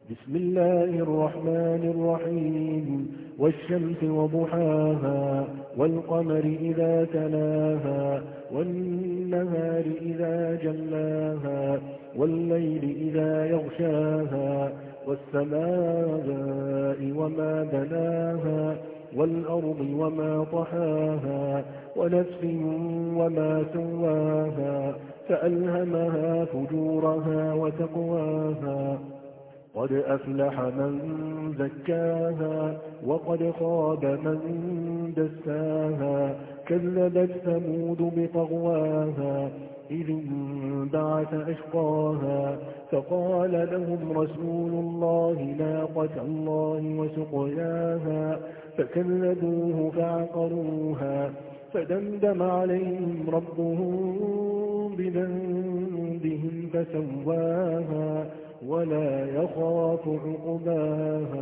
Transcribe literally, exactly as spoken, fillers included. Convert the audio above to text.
بسم الله الرحمن الرحيم والشمس وضحاها والقمر إذا تلاها والنهار إذا جلاها والليل إذا يغشاها والسماء وما بناها والأرض وما طحاها ونفس وما سواها فألهمها فجورها وتقواها قد أفلح من زكاها وقد خاب من دساها كذبت ثمود بطغواها إذ انبعث أشقاها فقال لهم رسول الله ناقة الله وسقياها فكذبوه فعقروها فدمدم عليهم ربهم بذنبهم فسواها ولا يخاف عقباها